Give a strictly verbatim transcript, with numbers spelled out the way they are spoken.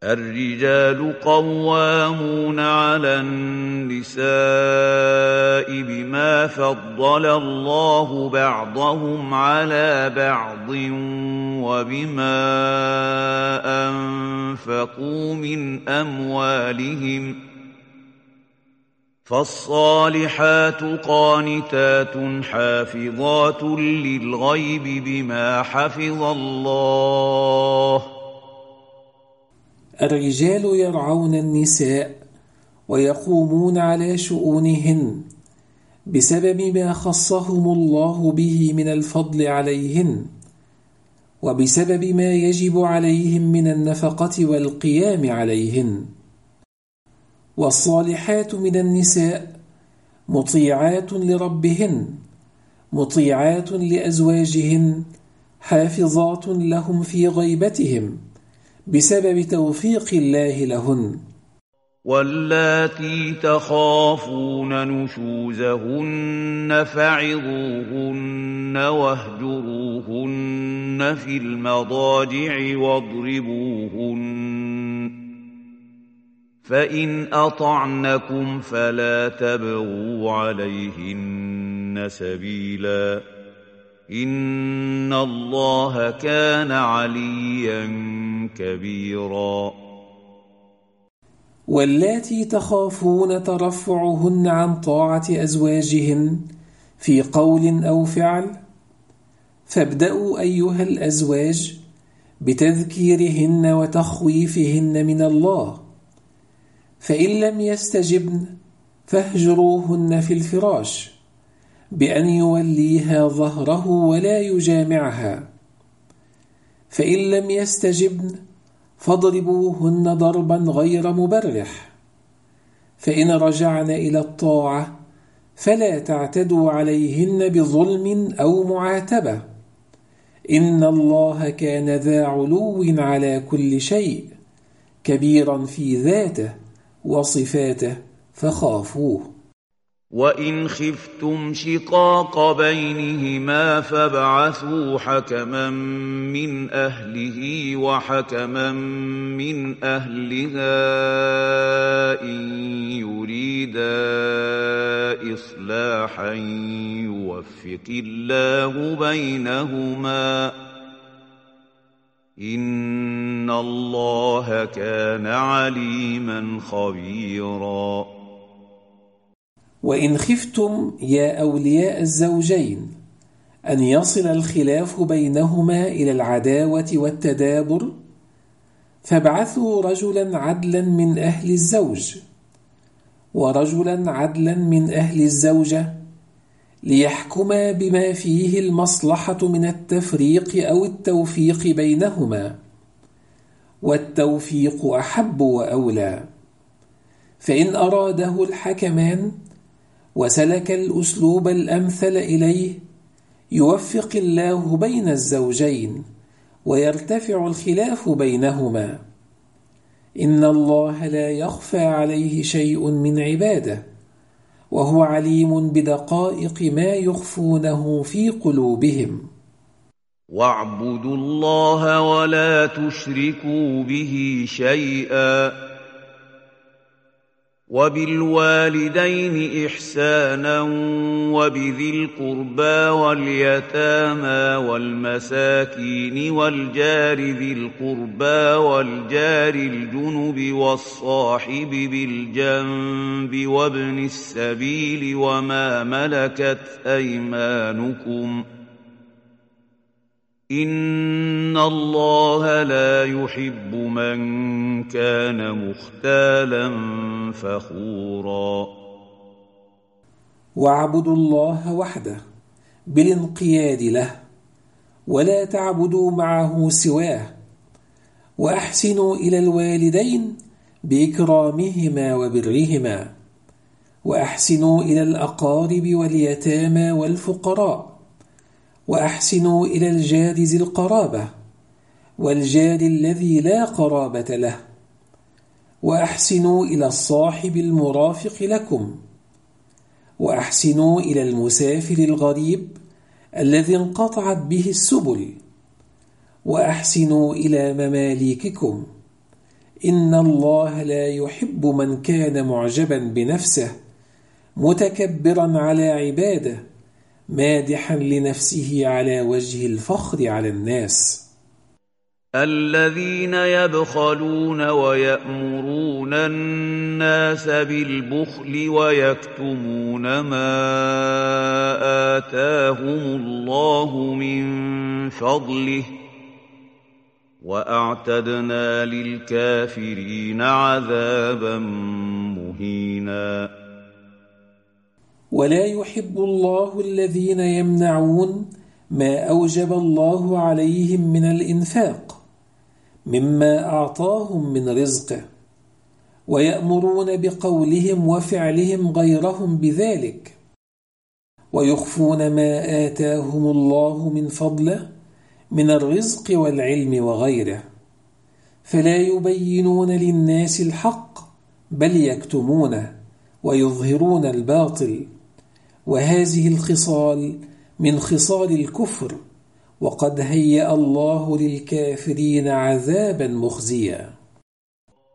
الرجال قوامون على النساء بما فضل الله بعضهم على بعض وبما أنفقوا من أموالهم فالصالحات قانتات حافظات للغيب بما حفظ الله. الرجال يرعون النساء ويقومون على شؤونهن بسبب ما خصهم الله به من الفضل عليهن، وبسبب ما يجب عليهم من النفقة والقيام عليهن. والصالحات من النساء مطيعات لربهن مطيعات لأزواجهن حافظات لهم في غيبتهم بسبب توفيق الله لهن. واللاتي تخافون نشوزهن فعظوهن واهجروهن في المضاجع واضربوهن، فإن أطعنكم فلا تبغوا عليهن سبيلا، إن الله كان عليا كبيرا. واللاتي تخافون ترفعهن عن طاعة أزواجهن في قول أو فعل، فابدأوا أيها الأزواج بتذكيرهن وتخويفهن من الله، فإن لم يستجبن فاهجروهن في الفراش بأن يوليها ظهره ولا يجامعها، فإن لم يستجبن فاضربوهن ضربا غير مبرح، فإن رجعن إلى الطاعة فلا تعتدوا عليهن بظلم أو معاتبة، إن الله كان ذا علو على كل شيء كبيرا في ذاته وصفاته فخافوه. وإن خفتم شقاق بينهما فابعثوا حكما من أهله وحكما من أهلها إن يريدا إصلاحا يوفق الله بينهما، إن الله كان عليما خبيرا. وإن خفتم يا أولياء الزوجين أن يصل الخلاف بينهما إلى العداوة والتدابر، فابعثوا رجلا عدلا من أهل الزوج ورجلا عدلا من أهل الزوجة ليحكما بما فيه المصلحة من التفريق أو التوفيق بينهما، والتوفيق أحب وأولى. فإن أراده الحكمان وسلك الأسلوب الأمثل إليه يوفق الله بين الزوجين ويرتفع الخلاف بينهما، إن الله لا يخفى عليه شيء من عباده، وهو عليم بدقائق ما يخفونه في قلوبهم. واعبدوا الله ولا تشركوا به شيئا، وبالوالدين إحسانا وبذي القربى واليتامى والمساكين والجار ذي القربى والجار الجنب والصاحب بالجنب وابن السبيل وما ملكت أيمانكم، إن الله لا يحب من كان مختالا فخورا. واعبدوا الله وحده بالانقياد له، ولا تعبدوا معه سواه، وأحسنوا إلى الوالدين بإكرامهما وبرهما، وأحسنوا إلى الأقارب واليتامى والفقراء، وأحسنوا إلى الجار ذي القرابة والجار الذي لا قرابة له، وأحسنوا إلى الصاحب المرافق لكم، وأحسنوا إلى المسافر الغريب الذي انقطعت به السبل، وأحسنوا إلى مماليككم، إن الله لا يحب من كان معجبا بنفسه متكبرا على عباده مادحا لنفسه على وجه الفخر على الناس. الذين يبخلون ويأمرون الناس بالبخل ويكتمون ما آتاهم الله من فضله وأعتدنا للكافرين عذابا مهينا. ولا يحب الله الذين يمنعون ما أوجب الله عليهم من الإنفاق مما أعطاهم من رزقه ويأمرون بقولهم وفعلهم غيرهم بذلك ويخفون ما آتاهم الله من فضله من الرزق والعلم وغيره، فلا يبينون للناس الحق بل يكتمونه ويظهرون الباطل، وهذه الخصال من خصال الكفر، وقد هيأ الله للكافرين عذابا مخزيا.